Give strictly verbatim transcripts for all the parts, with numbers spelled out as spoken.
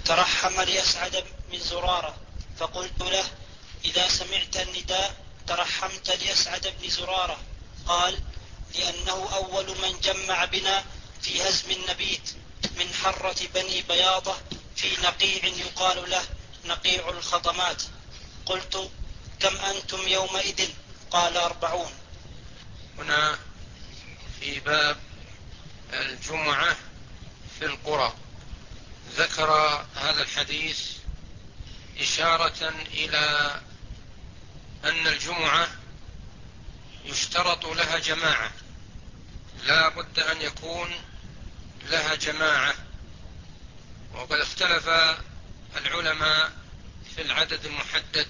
ترحم لأسعد بن زرارة، فقلت له: إذا سمعت النداء ترحمت لأسعد بن زرارة؟ قال: لأنه أول من جمع بنا في هزم النبيت من حرة بني بياضة في نقيع يقال له نقيع الخطمات. قلت: كم أنتم يومئذ؟ قال: أربعون. هنا في باب الجمعة في القرى ذكر هذا الحديث إشارة إلى أن الجمعة يشترط لها جماعة، لا بد أن يكون لها جماعة. وقد اختلف العلماء في العدد المحدد،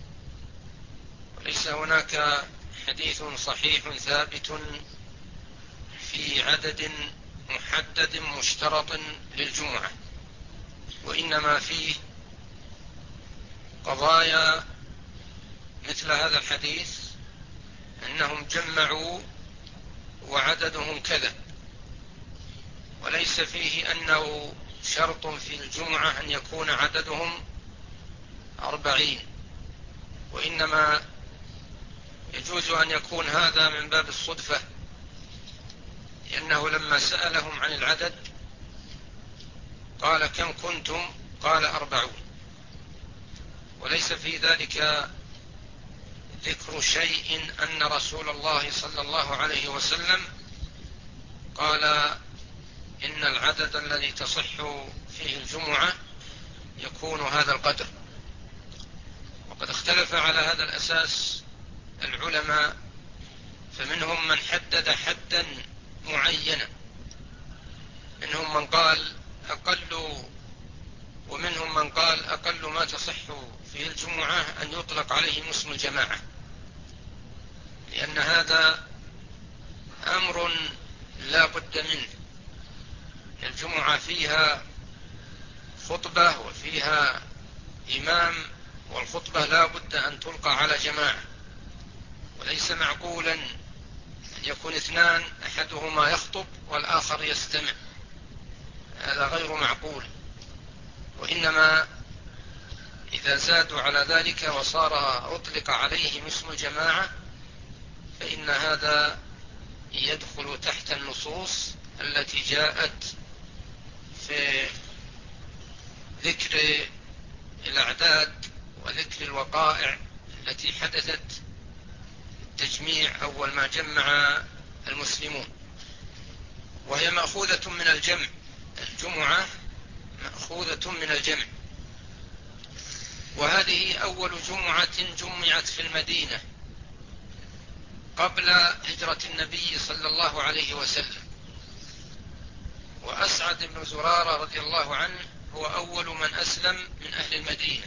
وليس هناك حديث صحيح ثابت في عدد محدد مشترط للجمعة، وإنما فيه قضايا مثل هذا الحديث أنهم جمعوا وعددهم كذا، وليس فيه أنه شرط في الجمعة أن يكون عددهم أربعين، وإنما يجوز أن يكون هذا من باب الصدفة، لأنه لما سألهم عن العدد قال: كم كنتم؟ قال: أربعون. وليس في ذلك ذكر شيء أن رسول الله صلى الله عليه وسلم قال إن العدد الذي تصح فيه الجمعة يكون هذا القدر. وقد اختلف على هذا الأساس العلماء، فمنهم من حدد حدا معينا، منهم من قال أقل، ومنهم من قال أقل ما تصح فيه الجمعة أن يطلق عليه اسم الجماعة، لأن هذا أمر لا بد منه. الجمعة فيها خطبة وفيها إمام، والخطبة لا بد أن تلقى على جماعة، وليس معقولا أن يكون اثنان أحدهما يخطب والآخر يستمع، هذا غير معقول. وإنما إذا زادوا على ذلك وصار أطلق عليهم اسم الجماعة فإن هذا يدخل تحت النصوص التي جاءت في ذكر الأعداد وذكر الوقائع التي حدثت التجميع أول ما جمع المسلمون، وهي مأخوذة من الجمع. الجمعة مأخوذة من الجمع، وهذه أول جمعة جمعت في المدينة قبل هجرة النبي صلى الله عليه وسلم. وأسعد بن زرارة رضي الله عنه هو أول من أسلم من أهل المدينة،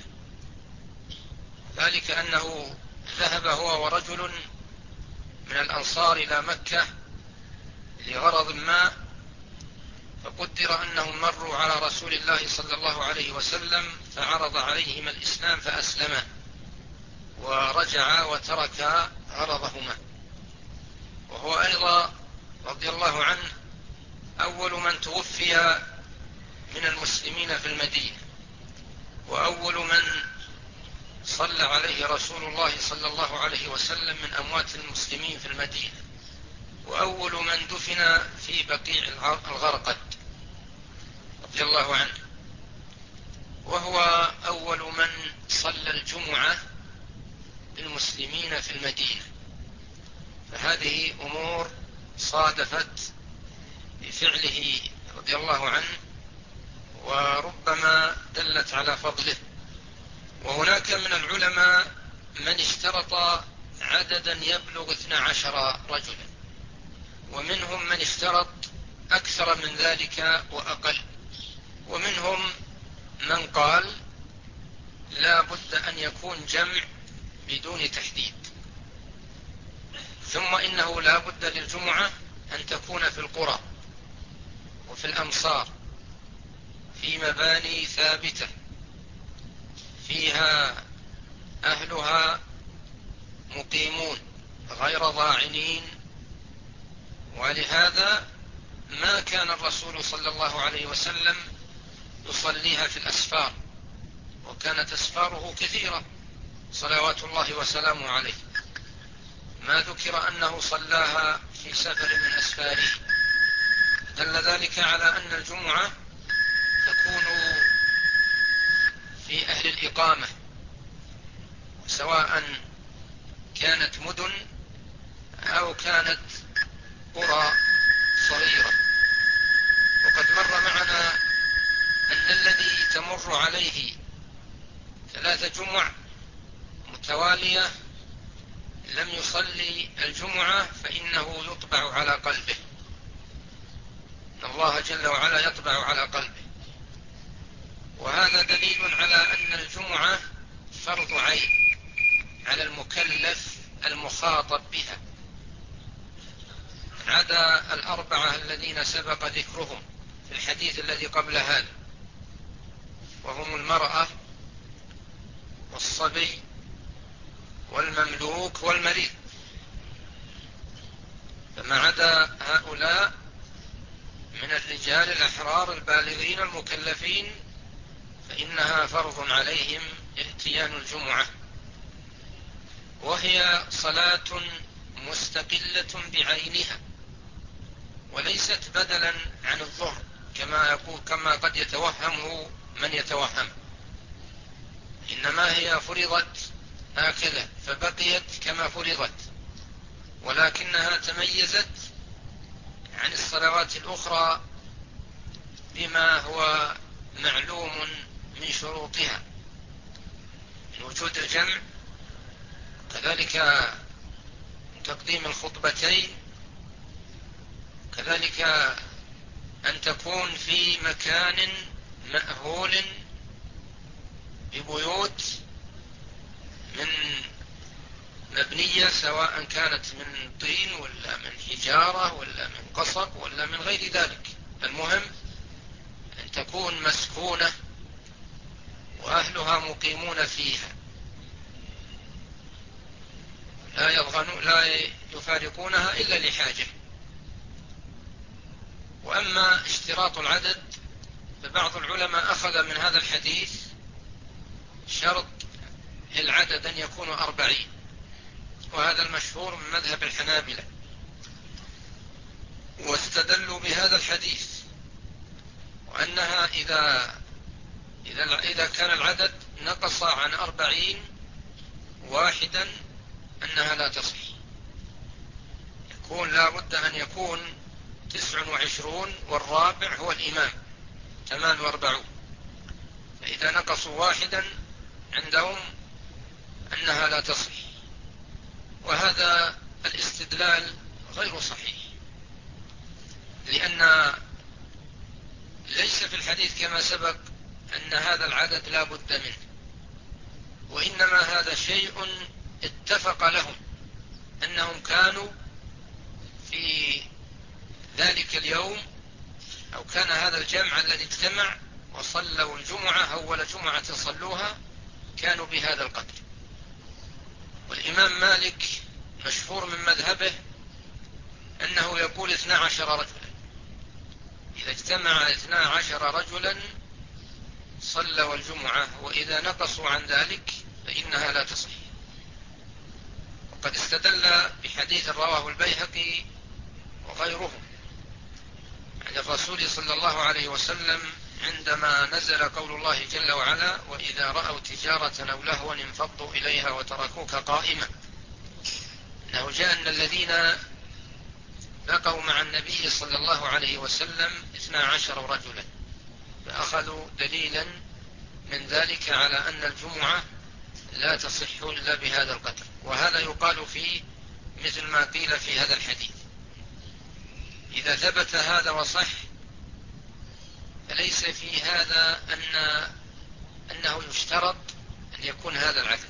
ذلك أنه ذهب هو ورجل من الأنصار إلى مكة لغرض ما، فقدر أنهم مروا على رسول الله صلى الله عليه وسلم فعرض عليهما الإسلام فأسلما، ورجعا وتركا غرضهما. وهو أيضا رضي الله عنه أول من توفي من المسلمين في المدينة، وأول من صلى عليه رسول الله صلى الله عليه وسلم من أموات المسلمين في المدينة، وأول من دفن في بقيع الغرقد رضي الله عنه، وهو أول من صلى الجمعة للمسلمين في المدينة. فهذه أمور صادفت بفعله رضي الله عنه، وربما دلت على فضله. وهناك من العلماء من اشترط عددا يبلغ اثنا عشر رجلا، ومنهم من اشترط أكثر من ذلك وأقل، ومنهم من قال لا بد أن يكون جمع بدون تحديد. ثم إنه لا بد للجمعة أن تكون في القرى وفي الأمصار في مباني ثابتة فيها أهلها مقيمون غير ضاعنين. ولهذا ما كان الرسول صلى الله عليه وسلم يصليها في الأسفار، وكانت أسفاره كثيرة صلوات الله وسلامه عليه، ما ذكر أنه صلاها في سفر من أسفاره. دل ذلك على أن الجمعة تكون في أهل الإقامة، سواء كانت مدن أو كانت قرى صغيرة. وقد مر معنا أن الذي تمر عليه ثلاث جمع متوالية لم يصلي الجمعة فإنه يطبع على قلبه، إن الله جل وعلا يطبع على قلبه. وهذا دليل على أن الجمعة فرض عين على المكلف المخاطب بها، عدا الأربعة الذين سبق ذكرهم في الحديث الذي قبل هذا، وهم المرأة والصبي والمملوك والمريض. فما عدا هؤلاء من الرجال الأحرار البالغين المكلفين فإنها فرض عليهم اتيان الجمعة، وهي صلاة مستقلة بعينها وليست بدلا عن الظهر كما يقول كما قد يتوهمه من يتوهم، إنما هي فرضت هكذا فبقيت كما فرضت، ولكنها تميزت عن الصلوات الأخرى بما هو معلوم من شروطها من وجود الجمع، كذلك تقديم الخطبتين، كذلك أن تكون في مكان مأهول ببيوت من مبنية سواء كانت من طين ولا من حجارة ولا من قصب ولا من غير ذلك، المهم أن تكون مسكونة وأهلها مقيمون فيها لا يضغنون لا يفارقونها إلا لحاجة. وأما اشتراط العدد فبعض العلماء أخذ من هذا الحديث شرط العدد أن يكون أربعين، وهذا المشهور من مذهب الحنابلة، واستدلوا بهذا الحديث وأنها إذا إذا إذا كان العدد نقص عن أربعين واحدا أنها لا تصح، يكون لا بد أن يكون تسع وعشرون والرابع هو الإمام ثمان واربعون، فإذا نقصوا واحدا عندهم أنها لا تصح، وهذا الاستدلال غير صحيح، لأن ليس في الحديث كما سبق أن هذا العدد لا بد منه، وإنما هذا شيء اتفق لهم أنهم كانوا في ذلك اليوم أو كان هذا الجمع الذي اجتمع وصلوا الجمعة أول جمعة صلوها كانوا بهذا القدر. والإمام مالك مشهور من مذهبه أنه يقول اثنا عشر رجلا، إذا اجتمع اثنا عشر رجلا صلوا الجمعة، وإذا نقصوا عن ذلك فإنها لا تصح. وقد استدل بحديث رواه البيهقي وغيره عن الرسول صلى الله عليه وسلم عندما نزل قول الله جل وعلا: وإذا رأوا تجارة أو لهوا انفضوا إليها وتركوك قائمة، أنه جاء أن الذين بقوا مع النبي صلى الله عليه وسلم اثنا عشر رجلا، فأخذوا دليلا من ذلك على أن الجمعة لا تصح إلا بهذا القدر، وهذا يقال فيه مثل ما قيل في هذا الحديث. إذا ثبت هذا وصح فليس في هذا أن أنه يشترط أن يكون هذا العدد.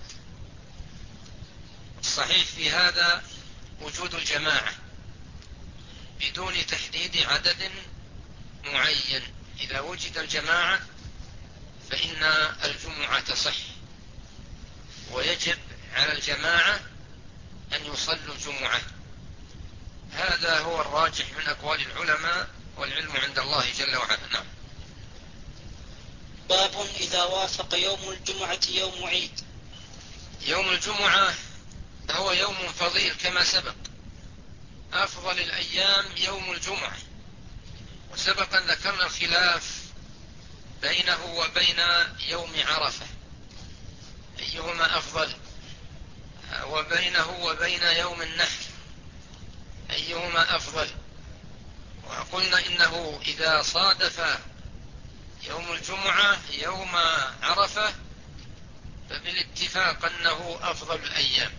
الصحيح في هذا وجود الجماعة بدون تحديد عدد معين، إذا وجد الجماعة فإن الجمعة تصح، ويجب على الجماعة أن يصلوا الجمعة. هذا هو الراجح من أقوال العلماء، والعلم عند الله جل وعلا. نعم. باب إذا وافق يوم الجمعة يوم عيد. يوم الجمعة هو يوم فضيل كما سبق، أفضل الأيام يوم الجمعة، وسبق أن ذكرنا الخلاف بينه وبين يوم عرفة أيهما أفضل، وبينه وبين يوم النحر أيهما أفضل، وقلنا إنه إذا صادف يوم الجمعة يوم عرفة فبالاتفاق أنه أفضل الأيام.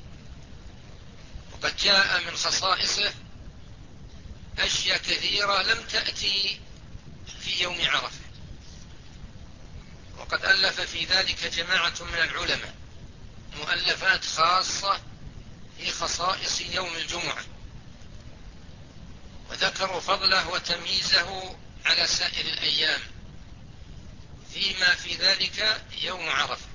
وقد جاء من خصائصه أشياء كثيرة لم تأتي في يوم عرفة، وقد ألف في ذلك جماعة من العلماء مؤلفات خاصة في خصائص يوم الجمعة، وذكروا فضله وتمييزه على سائر الأيام، فيما في ذلك يوم عرفة.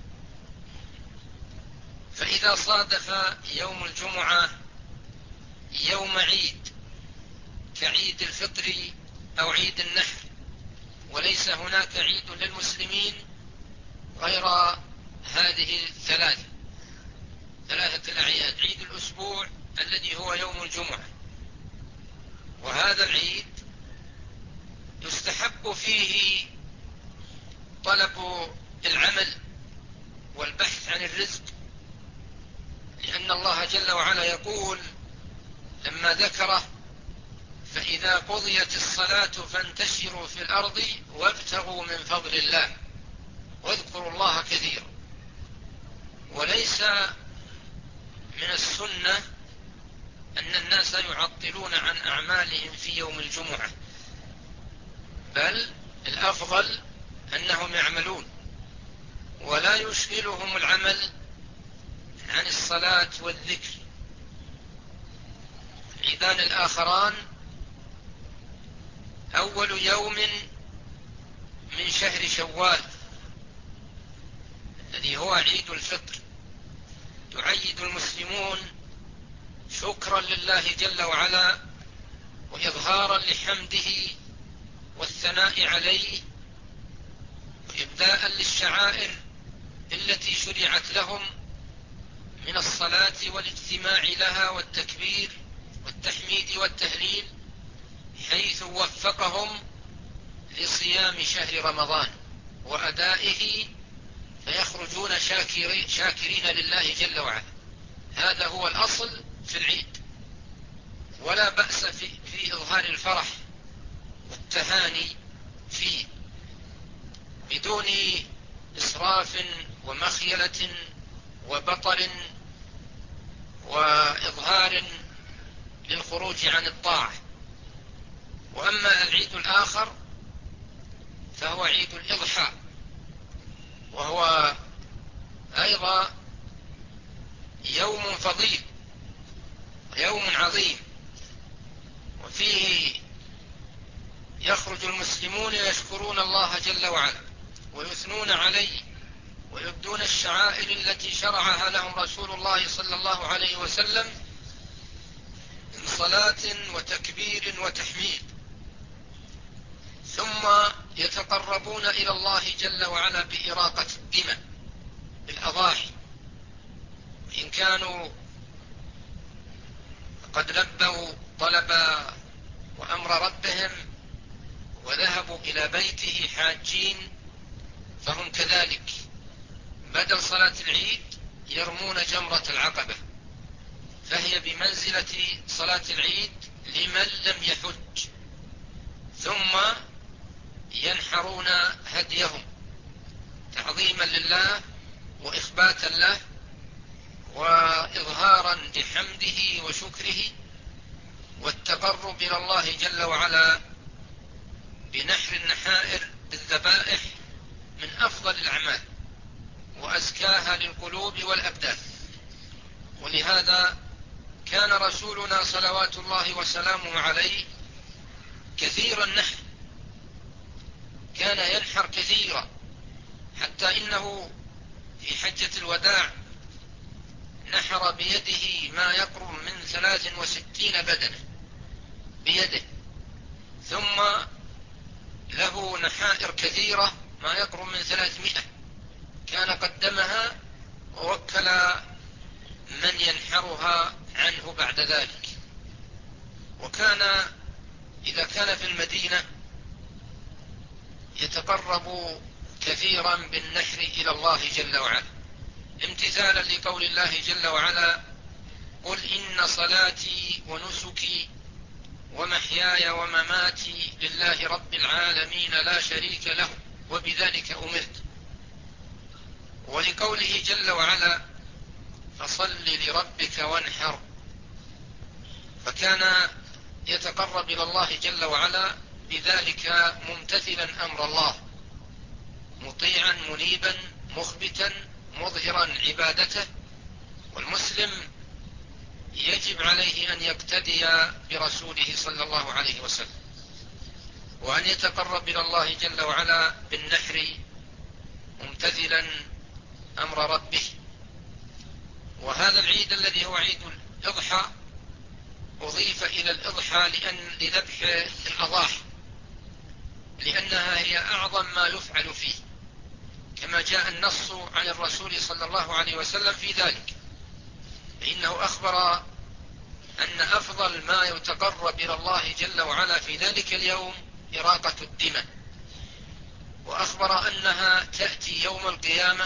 فإذا صادف يوم الجمعة يوم عيد كعيد الفطر أو عيد النحر، وليس هناك عيد للمسلمين غير هذه الثلاثة ثلاثة الأعياد: عيد الأسبوع الذي هو يوم الجمعة، وهذا العيد يستحب فيه طلب العمل والبحث عن الرزق، لأن الله جل وعلا يقول لما ذكره: فإذا قضيت الصلاة فانتشروا في الأرض وابتغوا من فضل الله واذكروا الله كثيرا. وليس من السنة أن الناس يعطلون عن أعمالهم في يوم الجمعة، بل الأفضل أنهم يعملون ولا يشغلهم العمل عن الصلاة والذكر. العيدان الآخران أول يوم من شهر شوال الذي هو عيد الفطر، يعيد المسلمون شكرا لله جل وعلا وإظهارا لحمده والثناء عليه، وإبداء للشعائر التي شرعت لهم من الصلاة والاجتماع لها والتكبير والتحميد والتهليل، حيث وفقهم لصيام شهر رمضان وأدائه، فيخرجون شاكرين, شاكرين لله جل وعلا. هذا هو الأصل في العيد، ولا بأس في, في إظهار الفرح والتهاني فيه بدون إسراف ومخيلة وبطر وإظهار للخروج عن الطاعة. وأما العيد الآخر فهو عيد الإضحى، وهو أيضا يوم فضيل يوم عظيم، وفيه يخرج المسلمون يشكرون الله جل وعلا ويثنون عليه ويبدون الشعائر التي شرعها لهم رسول الله صلى الله عليه وسلم من صلاة وتكبير وتحميد، ثم يتقربون إلى الله جل وعلا بإراقة الدماء بالأضاحي، وإن كانوا قد لبوا طلب وأمر ربهم وذهبوا إلى بيته حاجين فهم كذلك بدل صلاة العيد يرمون جمرة العقبة، فهي بمنزلة صلاة العيد لمن لم يحج، ثم ينحرون هديهم تعظيما لله وإخباتا له وإظهارا لحمده وشكره والتقرب إلى الله جل وعلا بنحر النحائر بالذبائح، من أفضل الأعمال وأزكاها للقلوب والأبدان. ولهذا كان رسولنا صلوات الله وسلامه عليه كثير النحر، كان ينحر كثيرا، حتى إنه في حجة الوداع نحر بيده ما يقرب من ثلاث وستين بدنة بيده، ثم له نحائر كثيرة ما يقرب من ثلاثمائة، كان قدمها ووكل من ينحرها عنه بعد ذلك. وكان إذا كان في المدينة يتقرب كثيرا بالنحر إلى الله جل وعلا، امتثالا لقول الله جل وعلا: قل إن صلاتي ونسكي ومحياي ومماتي لله رب العالمين لا شريك له وبذلك أمرت. ولقوله جل وعلا: فصل لربك وانحر. فكان يتقرب إلى الله جل وعلا بذلك ممتثلا أمر الله، مطيعا منيبا مخبتا مظهرا عبادته. والمسلم يجب عليه أن يقتدي برسوله صلى الله عليه وسلم، وأن يتقرب إلى الله جل وعلا بالنحر ممتثلا أمر ربه. وهذا العيد الذي هو عيد الأضحى أضيف إلى الأضحى لأن لذبح الأضاحي، لأنها هي أعظم ما يفعل فيه، كما جاء النص عن الرسول صلى الله عليه وسلم في ذلك، فإنه أخبر أن أفضل ما يتقرب إلى الله جل وعلا في ذلك اليوم إراقة الدماء، وأخبر أنها تأتي يوم القيامة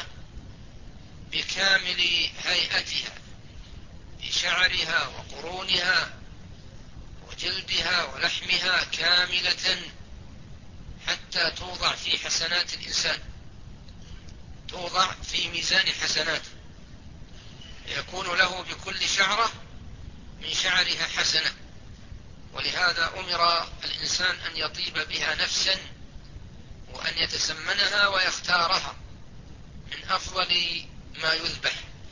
بكامل هيئتها، بشعرها وقرونها وجلدها ولحمها كاملة، حتى توضع في حسنات الإنسان، توضع في ميزان حسناته، يكون له بكل شعرة من شعرها حسنة. ولهذا أمر الإنسان أن يطيب بها نفسا، وأن يتسمنها ويختارها من أفضل ما يذبح،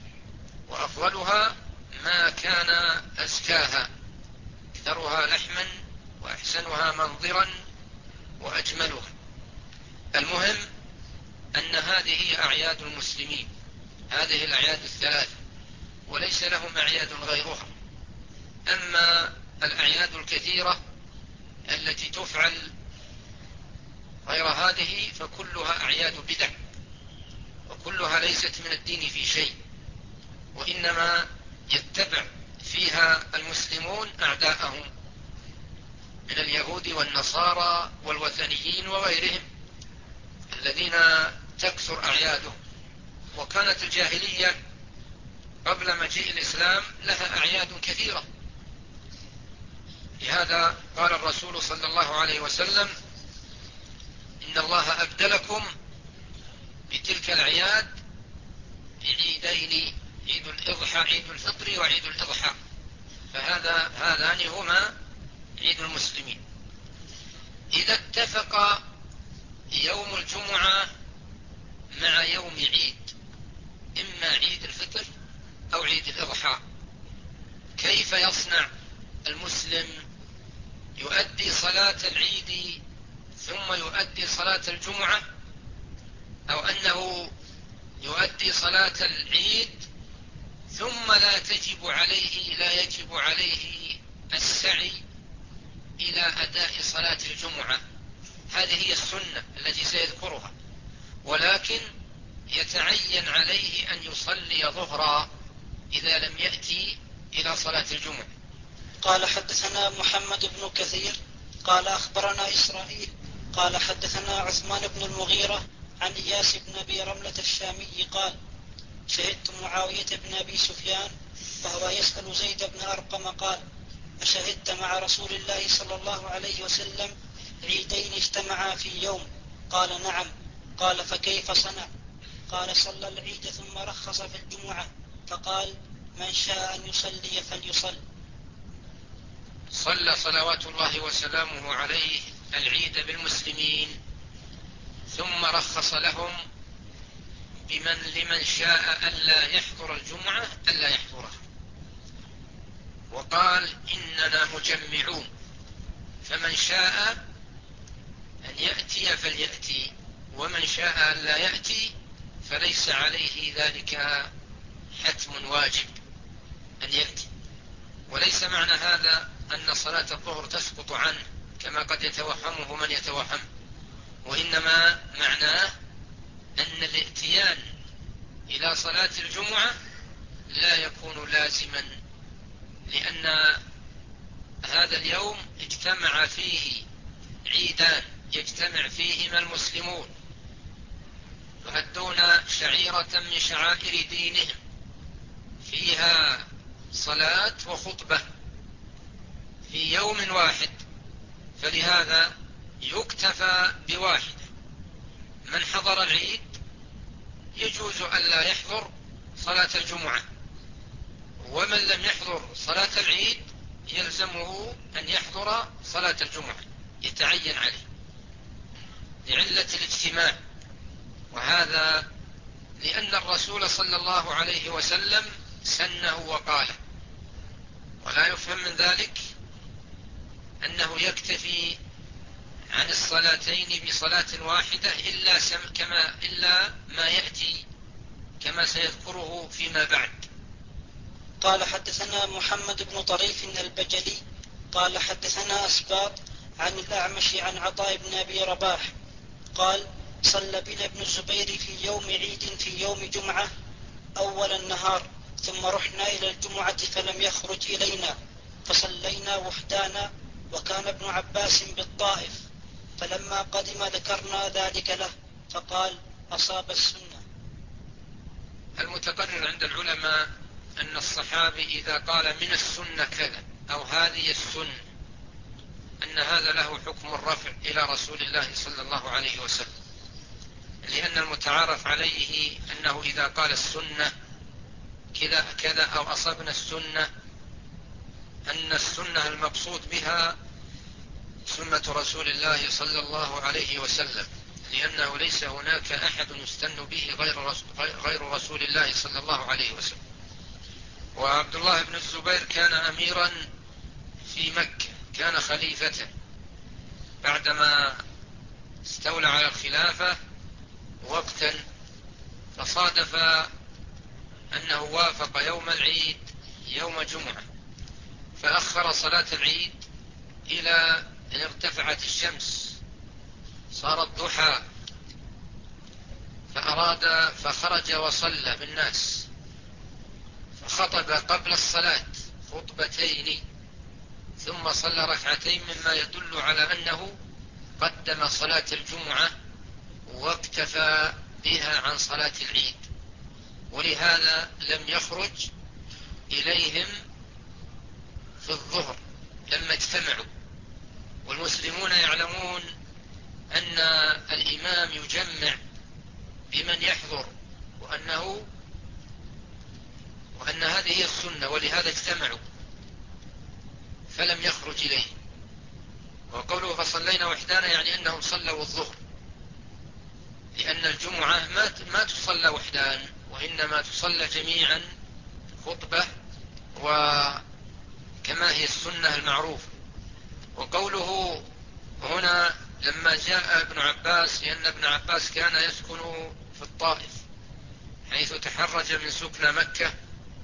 وأفضلها ما كان أزكاها، أكثرها لحما وأحسنها منظرا وأجملها. المهم أن هذه هي أعياد المسلمين، هذه الأعياد الثلاثة، وليس لهم أعياد غيرها. أما الأعياد الكثيرة التي تفعل غير هذه فكلها أعياد بدع، وكلها ليست من الدين في شيء، وإنما يتبع فيها المسلمون أعداءهم من اليهود والنصارى والوثنيين وغيرهم الذين تكثر أعيادهم. وكانت الجاهلية قبل مجيء الإسلام لها أعياد كثيرة، لهذا قال الرسول صلى الله عليه وسلم: إن الله أبدلكم بتلك الأعياد بعيدين، عيد الإضحى عيد الفطر وعيد الإضحى، فهذا هذان هما عيد المسلمين. إذا اتفق يوم الجمعة مع يوم عيد، إما عيد الفطر أو عيد الإضحى، كيف يصنع المسلم؟ يؤدي صلاة العيد ثم يؤدي صلاة الجمعة، أو أنه يؤدي صلاة العيد ثم لا تجب عليه لا يجب عليه السعي إلى أداء صلاة الجمعة؟ هذه هي السنة التي سيذكرها، ولكن يتعين عليه أن يصلي ظهرا إذا لم يأتي إلى صلاة الجمعة. قال حدثنا محمد بن كثير قال أخبرنا إسرائيل قال حدثنا عثمان بن المغيرة عن إياس بن أبي رملة الشامي قال: شهدت معاوية بن أبي سفيان فهو يسأل زيد بن أرقم قال: أشهدت مع رسول الله صلى الله عليه وسلم عيدين اجتمعا في يوم؟ قال: نعم. قال: فكيف صنع؟ قال: صلى العيد ثم رخص في الجمعة، فقال: من شاء أن يصلي فليصل. صلى صلوات الله وسلامه عليه العيد بالمسلمين، ثم رخص لهم بمن لمن شاء ألا يحضر الجمعة ألا يحضرها، وقال: إننا مجمعون، فمن شاء أن يأتي فليأتي، ومن شاء أن لا يأتي فليس عليه ذلك حتم واجب أن يأتي. وليس معنى هذا أن صلاة الظهر تسقط عنه كما قد يتوهمه من يتوهم، وإنما معناه صلاة الجمعة لا يكون لازما، لأن هذا اليوم اجتمع فيه عيدان يجتمع فيهما المسلمون يؤدون شعيرة من شعائر دينهم فيها صلاة وخطبة في يوم واحد، فلهذا يكتفى بواحدة. من حضر العيد يجوز أن لا يحضر صلاة الجمعة، ومن لم يحضر صلاة العيد يلزمه أن يحضر صلاة الجمعة، يتعين عليه لعلة الاجتماع. وهذا لأن الرسول صلى الله عليه وسلم سنه وقاله، ولا يفهم من ذلك أنه يكتفي عن الصلاتين بصلاة واحدة إلا, كما إلا ما يأتي كما سيذكره فيما بعد. قال حدثنا محمد بن طريف البجلي قال حدثنا أسباط عن الأعمش عن عطاء بن أبي رباح قال صلى بنا ابن الزبير في يوم عيد في يوم جمعة أول النهار، ثم رحنا إلى الجمعة فلم يخرج إلينا فصلينا وحدانا، وكان ابن عباس بالطائف، فلما قدم ذكرنا ذلك له فقال أصاب السنة. المتقرر عند العلماء أن الصحابي إذا قال من السنة كذا أو هذه السنة أن هذا له حكم الرفع إلى رسول الله صلى الله عليه وسلم، لأن المتعارف عليه أنه إذا قال السنة كذا كذا أو أصبنا السنة أن السنة المقصود بها سنة رسول الله صلى الله عليه وسلم، لأنه ليس هناك أحد يستن به غير رسول الله صلى الله عليه وسلم. وعبد الله بن الزبير كان أميرا في مكة، كان خليفة بعدما استولى على الخلافة وقتا، فصادف أنه وافق يوم العيد يوم جمعة، فأخر صلاة العيد إلى أن ارتفعت الشمس صار الضحى، فأراد فخرج وصلى بالناس، فخطب قبل الصلاة خطبتين ثم صلى ركعتين، مما يدل على أنه قدم صلاة الجمعة واكتفى بها عن صلاة العيد، ولهذا لم يخرج إليهم في الظهر لما اجتمعوا. والمسلمون يعلمون أن الإمام يجمع بمن يحضر، وأنه وأن هذه هي السنة، ولهذا اجتمعوا فلم يخرج إليه. وقوله فصلينا وحدانا يعني أنهم صلوا الظهر، لأن الجمعة ما ما تصلى وحدان، وإنما تصلى جميعا خطبة وكما هي السنة المعروفة. وقوله هنا لما جاء ابن عباس، لأن ابن عباس كان يسكن في الطائف حيث تحرج من سكن مكة،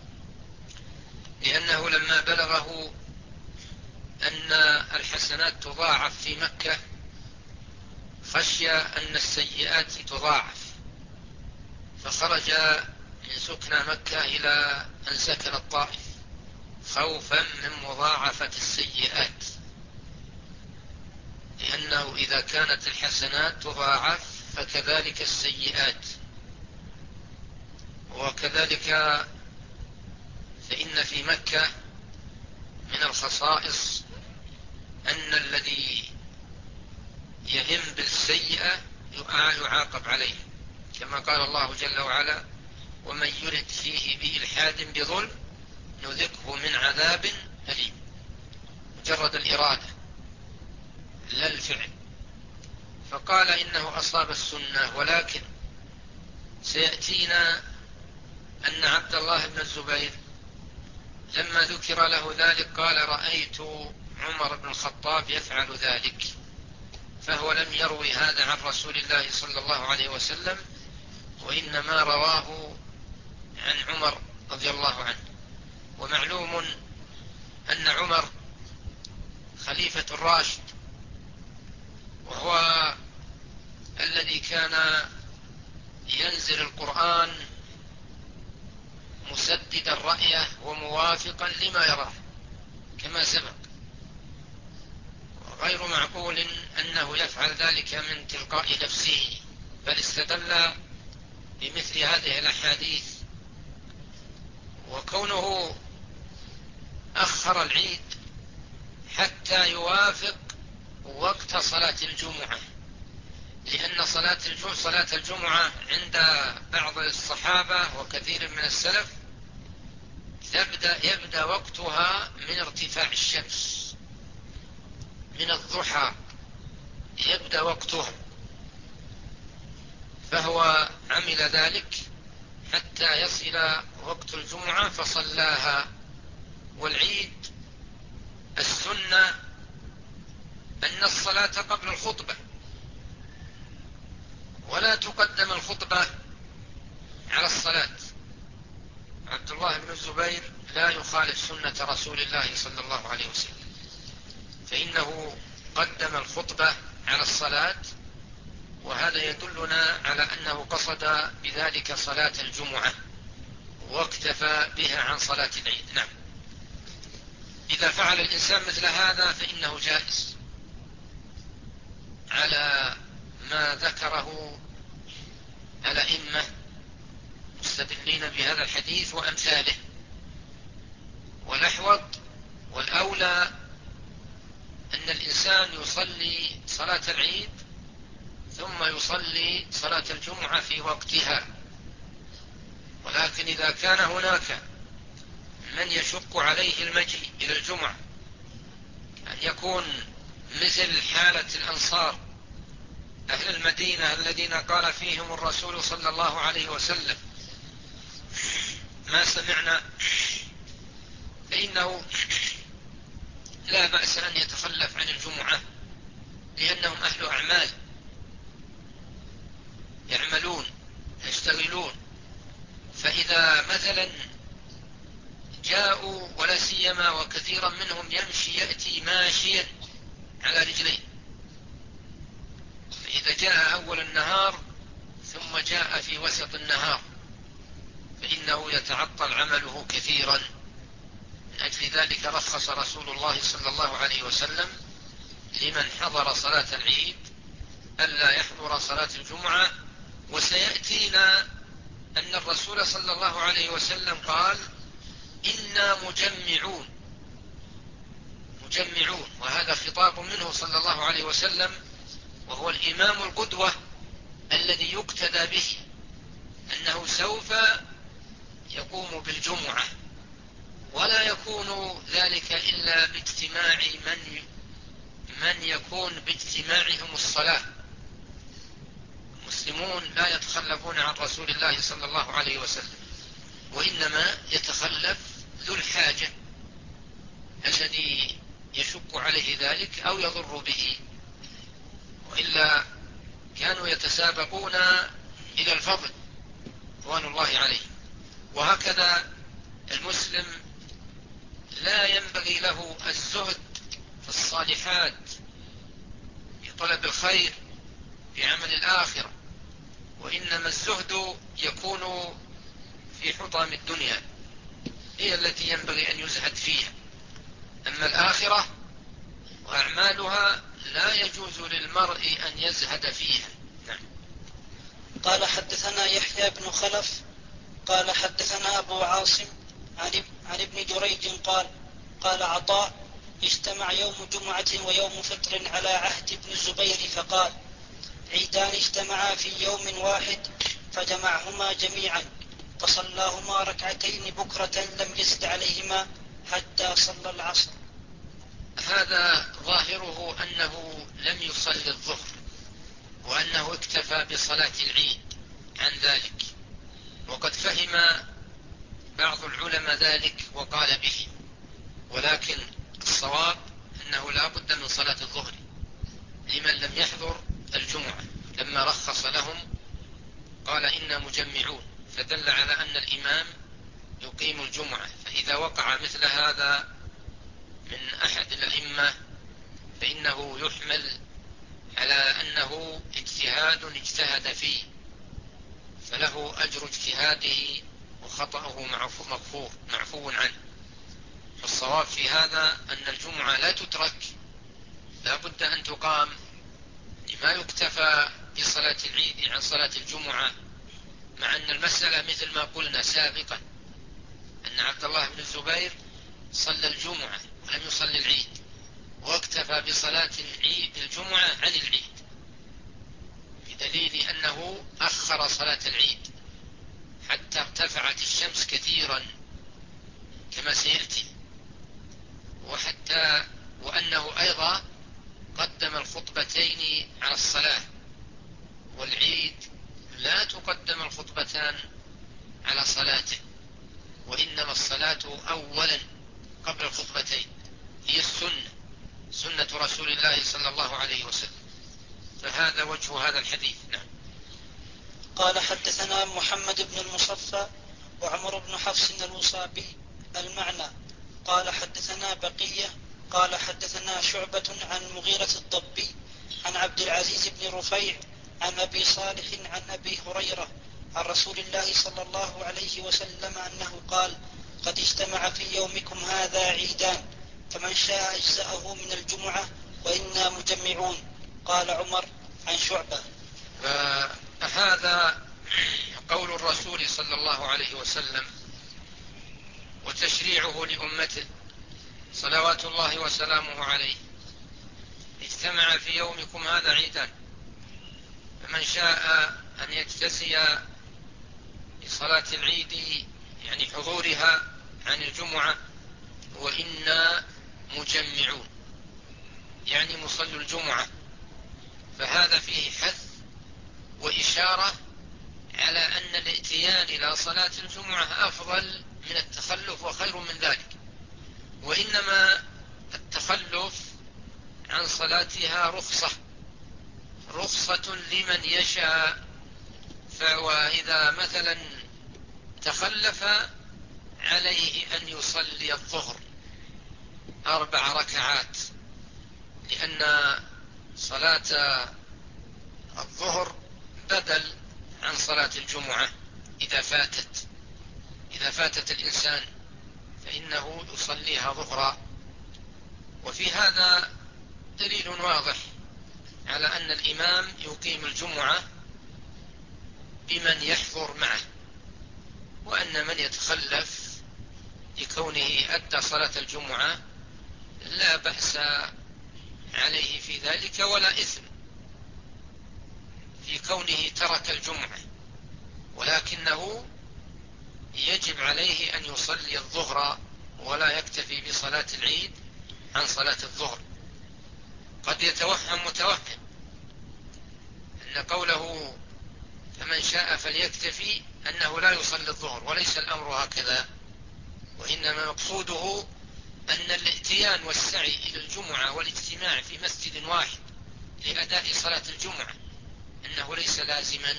لأنه لما بلغه أن الحسنات تضاعف في مكة خشي أن السيئات تضاعف، فخرج من سكن مكة إلى أن سكن الطائف خوفا من مضاعفة السيئات، لأنه إذا كانت الحسنات تضاعف فكذلك السيئات. وكذلك فإن في مكة من الخصائص أن الذي يهم بالسيئة يعاقب عليه، كما قال الله جل وعلا ومن يرد فيه بإلحاد بظلم نذقه من عذاب أليم. مجرد الإرادة لا الفعل. فقال إنه أصاب السنة، ولكن سيأتينا أن عبد الله بن الزبير لما ذكر له ذلك قال رأيت عمر بن الخطاب يفعل ذلك، فهو لم يروي هذا عن رسول الله صلى الله عليه وسلم، وإنما رواه عن عمر رضي الله عنه. ومعلوم أن عمر خليفة الراشد، وهو الذي كان ينزل القرآن مسددا رأيه وموافقا لما يراه كما سبق، وغير معقول أنه يفعل ذلك من تلقاء نفسه، بل استدل بمثل هذه الأحاديث. وكونه أخر العيد حتى يوافق وقت صلاة الجمعة، لأن صلاة الجمعة, صلاة الجمعة عند بعض الصحابة وكثير من السلف يبدأ, يبدأ وقتها من ارتفاع الشمس، من الضحى يبدأ وقتها، فهو عمل ذلك حتى يصل وقت الجمعة فصلاها. والعيد السنة أن الصلاة قبل الخطبة، ولا تقدم الخطبة على الصلاة. عبد الله بن الزبير لا يخالف سنة رسول الله صلى الله عليه وسلم، فإنه قدم الخطبة على الصلاة، وهذا يدلنا على أنه قصد بذلك صلاة الجمعة واكتفى بها عن صلاة العيد. نعم، إذا فعل الإنسان مثل هذا فإنه جائز على ما ذكره الأئمة مستدلين بهذا الحديث وأمثاله. والأحوط والأولى أن الإنسان يصلي صلاة العيد ثم يصلي صلاة الجمعة في وقتها. ولكن إذا كان هناك من يشق عليه المجيء إلى الجمعة، أن يكون مثل حالة الأنصار أهل المدينة الذين قال فيهم الرسول صلى الله عليه وسلم ما سمعنا، فإنه لا بأس أن يتخلف عن الجمعة، لأنهم أهل أعمال يعملون يشتغلون. فإذا مثلا جاءوا، ولا سيما وكثيرا منهم يمشي يأتي ماشيا على رجلين، فإذا جاء أول النهار ثم جاء في وسط النهار فإنه يتعطل عمله كثيرا. من أجل ذلك رخص رسول الله صلى الله عليه وسلم لمن حضر صلاة العيد ألا يحضر صلاة الجمعة. وسيأتينا أن الرسول صلى الله عليه وسلم قال إنا مجمعون مجمعون وهذا خطاب منه صلى الله عليه وسلم، وهو الإمام القدوة الذي يقتدى به، أنه سوف يقوم بالجمعة، ولا يكون ذلك إلا باجتماع من من يكون باجتماعهم الصلاة. المسلمون لا يتخلفون عن رسول الله صلى الله عليه وسلم، وإنما يتخلف ذو الحاجة الذي يشق عليه ذلك أو يضر به، وإلا كانوا يتسابقون إلى الفضل رضوان الله عليه. وهكذا المسلم لا ينبغي له الزهد في الصالحات في طلب الخير في عمل الآخرة، وإنما الزهد يكون في حطام الدنيا، هي التي ينبغي أن يزهد فيها. أما الآخرة وأعمالها لا يجوز للمرء أن يزهد فيها. نعم. قال حدثنا يحيى بن خلف قال حدثنا أبو عاصم عن, عن ابن جريج قال قال عطاء اجتمع يوم جمعة ويوم فطر على عهد ابن الزبير فقال عيدان اجتمعا في يوم واحد فجمعهما جميعا فصلاهما ركعتين بكرة لم يزد عليهما حتى صلى العصر. هذا ظاهره أنه لم يصلي الظهر، وأنه اكتفى بصلاة العيد عن ذلك، وقد فهم بعض العلماء ذلك وقال به، ولكن الصواب أنه لا بد من صلاة الظهر لمن لم يحضر الجمعة، لما رخص لهم قال إنا مجمعون، فدل على أن الإمام يقيم الجمعة. فإذا وقع مثل هذا من أحد الأئمة فإنه يحمل على أنه اجتهاد اجتهد فيه، فله أجر اجتهاده وخطأه مغفور معفو عنه. فالصواب في هذا أن الجمعة لا تترك، لا بد أن تقام، لما يكتفى بصلاة العيد عن صلاة الجمعة، مع أن المسألة مثل ما قلنا سابقا أن عبد الله بن الزبير صلى الجمعة ولم يصلي العيد، واكتفى بصلاة العيد الجمعة عن العيد، بدليل أنه أخر صلاة العيد حتى ارتفعت الشمس كثيرا كما سيأتي، وحتى وأنه أيضا قدم الخطبتين على الصلاة، والعيد لا تقدم الخطبتان على صلاته، وإنما الصلاة أولا قبل الخطبتين، هي السنة، سنة رسول الله صلى الله عليه وسلم. فهذا وجه هذا الحديث. نعم. قال حدثنا محمد بن المصفى وعمر بن حفص الوصابي المعنى. قال حدثنا بقية قال حدثنا شعبة عن مغيرة الضبي عن عبد العزيز بن رفيع عن أبي صالح عن أبي هريرة عن رسول الله صلى الله عليه وسلم أنه قال: قد اجتمع في يومكم هذا عيدان، فمن شاء أجزأه من الجمعة وإنا مجمعون. قال عمر عن شعبة. فهذا قول الرسول صلى الله عليه وسلم وتشريعه لأمته صلوات الله وسلامه عليه: اجتمع في يومكم هذا عيدان، فمن شاء أن يجتزي بصلاة العيد يعني حضورها عن الجمعة وإنا مجمعون يعني مصلوا الجمعة. فهذا فيه حث وإشارة على أن الائتيان إلى صلاة الجمعة أفضل من التخلف وخير من ذلك، وإنما التخلف عن صلاتها رخصة رخصة لمن يشاء. فإذا مثلا تخلف عليه أن يصلي الظهر أربع ركعات، لأن صلاة الظهر بدل عن صلاة الجمعة إذا فاتت إذا فاتت الإنسان فإنه يصليها ظهرا. وفي هذا دليل واضح على أن الإمام يقيم الجمعة بمن يحضر معه، وأن من يتخلف لكونه أدى صلاة الجمعة لا بأس عليه في ذلك ولا إثم في كونه ترك الجمعة، ولكنه يجب عليه أن يصلي الظهر ولا يكتفي بصلاة العيد عن صلاة الظهر. قد يتوهم متوهم أن قوله فمن شاء فليكتفي أنه لا يصلي الظهر، وليس الأمر هكذا، وإنما مقصوده أن الائتيان والسعي إلى الجمعة والاجتماع في مسجد واحد لأداء صلاة الجمعة أنه ليس لازما،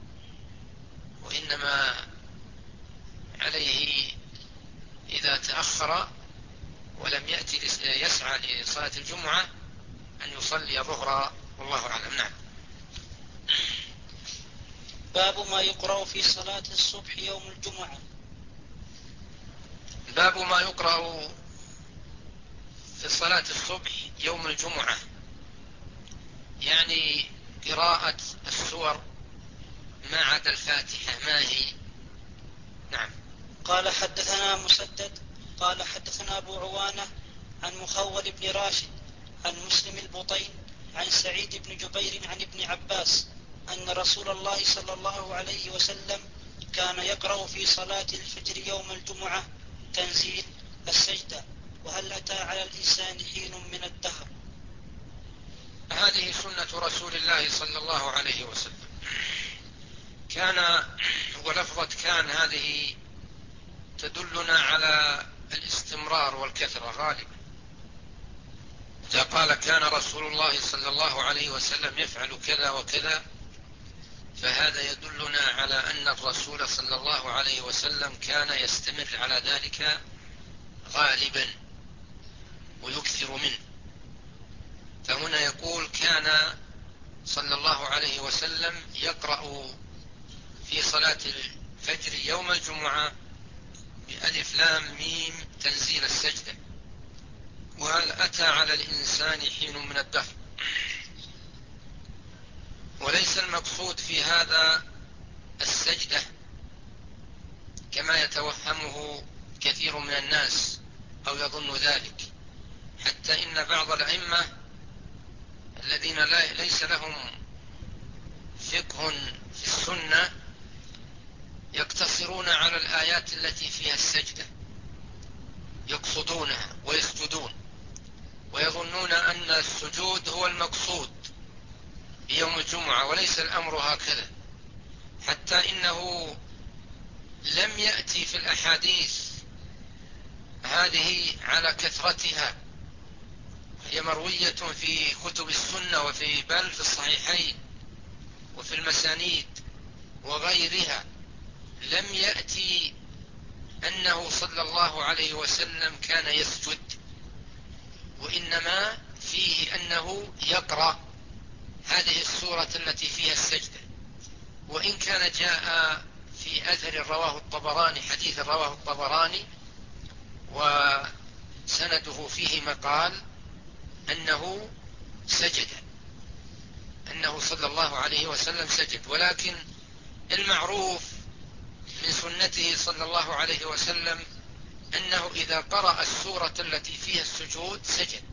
وإنما عليه إذا تأخر ولم يأتي يسعى لصلاة الجمعة أن يصلي ظهرا، والله أعلم. نعم. باب ما يقرأ في صلاة الصبح يوم الجمعة. باب ما يقرأ في صلاة الصبح يوم الجمعة، يعني قراءة السور ما عدا الفاتحة، ما هي؟ نعم. قال حدثنا مسدد قال حدثنا أبو عوانة عن مخول بن راشد عن مسلم البطين عن سعيد بن جبير عن ابن عباس أن رسول الله صلى الله عليه وسلم كان يقرأ في صلاة الفجر يوم الجمعة تنزيل السجدة وهل أتى على الإنسان حين من الدهر. هذه سنة رسول الله صلى الله عليه وسلم. كان ولفظة كان هذه تدلنا على الاستمرار والكثرة غالبا. إذا قال كان رسول الله صلى الله عليه وسلم يفعل كذا وكذا فهذا يدلنا على أن الرسول صلى الله عليه وسلم كان يستمر على ذلك غالبا ويكثر منه. فهنا يقول كان صلى الله عليه وسلم يقرأ في صلاة فجر يوم الجمعة بألف لام ميم تنزيل السجدة. وهل أتى على الإنسان حين من الدهر؟ وليس المقصود في هذا السجدة كما يتوهمه كثير من الناس أو يظن ذلك، حتى إن بعض الأئمة الذين لا ليس لهم فقه في السنة يقتصرون على الآيات التي فيها السجدة، يقصدونها ويسجدون ويظنون أن السجود هو المقصود يوم الجمعة، وليس الأمر هكذا. حتى إنه لم يأتي في الأحاديث هذه على كثرتها، هي مروية في كتب السنة وفي بل في الصحيحين وفي المسانيد وغيرها، لم يأتي أنه صلى الله عليه وسلم كان يسجد، وإنما فيه أنه يقرأ هذه السورة التي فيها السجدة. وإن كان جاء في أثر رواه الطبراني، حديث رواه الطبراني وسنده فيه مقال أنه سجد، أنه صلى الله عليه وسلم سجد، ولكن المعروف من سنته صلى الله عليه وسلم أنه إذا قرأ السورة التي فيها السجود سجد.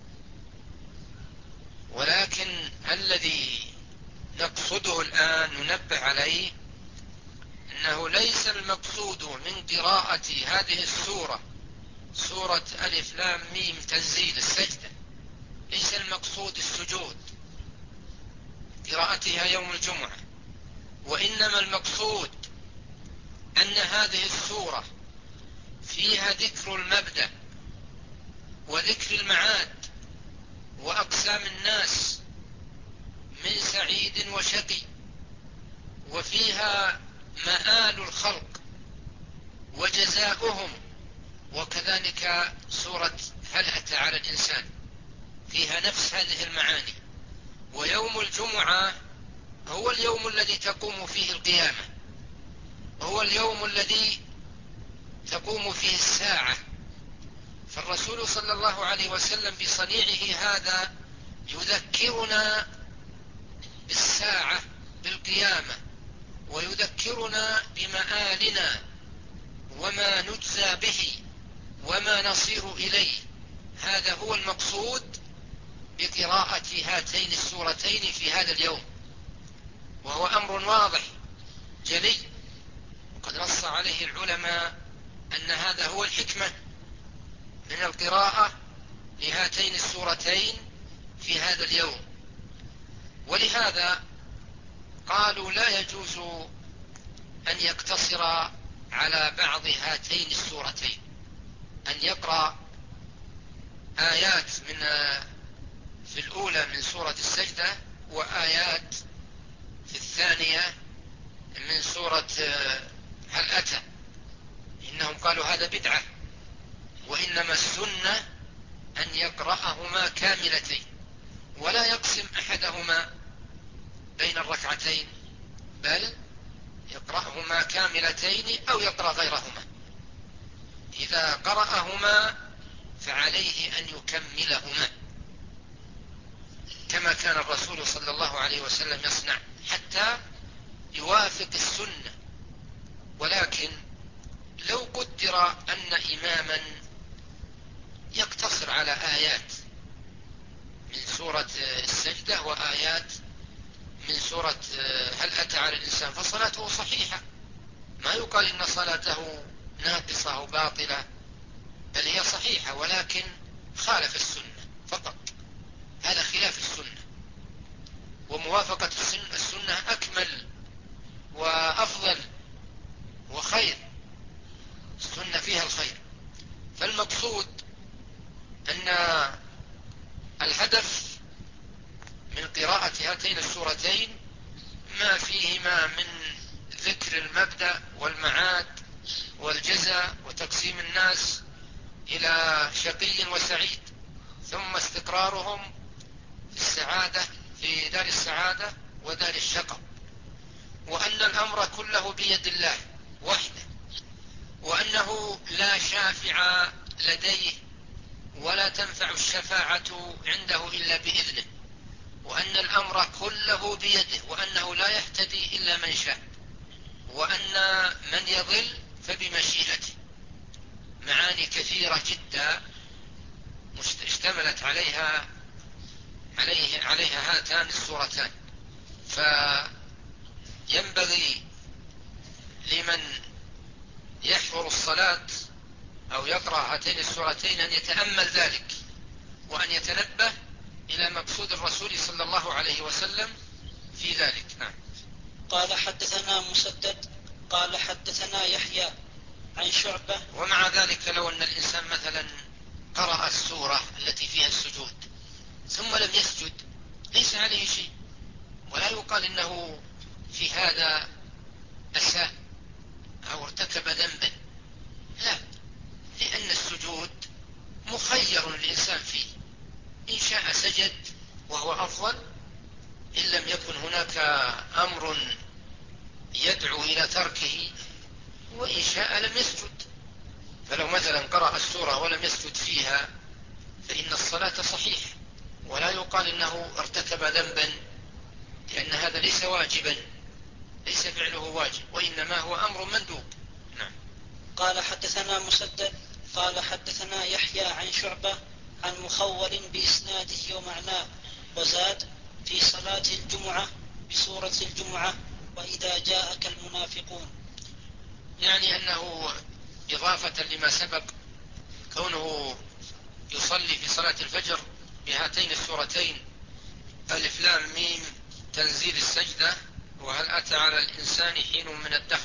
ولكن الذي نقصده الآن ننبه عليه أنه ليس المقصود من قراءة هذه السورة، سورة ألف لام ميم تنزيل السجدة، ليس المقصود السجود قراءتها يوم الجمعة، وإنما المقصود أن هذه السورة فيها ذكر المبدأ وذكر المعاد وأقسام الناس من سعيد وشقي، وفيها مآل الخلق وجزاؤهم. وكذلك سورة هل أتى على الإنسان فيها نفس هذه المعاني. ويوم الجمعة هو اليوم الذي تقوم فيه القيامة، هو اليوم الذي تقوم فيه الساعة. فالرسول صلى الله عليه وسلم بصنيعه هذا يذكرنا بالساعة، بالقيامة، ويذكرنا بمآلنا وما نجزى به وما نصير إليه. هذا هو المقصود بقراءة هاتين السورتين في هذا اليوم، وهو أمر واضح جلي، وقد نص عليه العلماء أن هذا هو الحكمة من القراءة لهاتين السورتين في هذا اليوم. ولهذا قالوا لا يجوز أن يقتصر على بعض هاتين السورتين، أن يقرأ آيات من في الأولى من سورة السجدة وآيات في الثانية من سورة هل أتى، إنهم قالوا هذا بدعة، وإنما السنة أن يقرأهما كاملتين ولا يقسم أحدهما بين الركعتين، بل يقرأهما كاملتين أو يقرأ غيرهما. إذا قرأهما فعليه أن يكملهما كما كان الرسول صلى الله عليه وسلم يصنع حتى يوافق السنة. ولكن لو قدر أن إماما يقتصر على آيات من سورة السجدة وآيات من سورة هل أتى على الإنسان فصلاته صحيحة، ما يقال إن صلاته ناقصة أو باطلة، بل هي صحيحة، ولكن خالف السنة فقط. هذا خلاف السنة، وموافقة السنة أكمل وأفضل وخير، السنة فيها الخير. فالمقصود أن الهدف من قراءة هاتين السورتين ما فيهما من ذكر المبدأ والمعاد والجزاء وتقسيم الناس إلى شقي وسعيد، ثم استقرارهم في السعادة في دار السعادة ودار الشقاء، وأن الأمر كله بيد الله وحده، وأنه لا شافع لديه ولا تنفع الشفاعة عنده إلا بإذنه، وأن الأمر كله بيده، وأنه لا يهتدي إلا من شاء، وأن من يضل فبمشيئته. معاني كثيرة جدا اشتملت عليها عليه عليها هاتان السورتان. فينبغي لمن يحضر الصلاة أو يقرأ هاتين السورتين أن يتأمل ذلك، وأن يتنبه إلى مقصود الرسول صلى الله عليه وسلم في ذلك. نعم. قال حدثنا مسدد قال حدثنا يحيى عن شعبة. ومع ذلك لو أن الإنسان مثلا قرأ السورة التي فيها السجود ثم لم يسجد ليس عليه شيء، ولا يقال إنه في هذا أساء أو ارتكب ذنبا، لا، لأن السجود مخير الإنسان فيه، إن شاء سجد وهو أفضل، إن لم يكن هناك أمر يدعو إلى تركه، وإن شاء لم يسجد. فلو مثلا قرأ السورة ولم يسجد فيها فإن الصلاة صحيح، ولا يقال إنه ارتكب ذنبا، لأن هذا ليس واجبا، ليس فعله واجب، وإنما هو أمر مندوب. نعم. قال حدثنا مسدد قال حدثنا يحيى عن شعبة عن مخول بإسناده ومعناه، وزاد في صلاة الجمعة بسورة الجمعة وإذا جاءك المنافقون. يعني أنه إضافة لما سبق، كونه يصلي في صلاة الفجر بهاتين السورتين ألف لام ميم تنزيل السجدة وهل أتى على الإنسان حين من الدهر،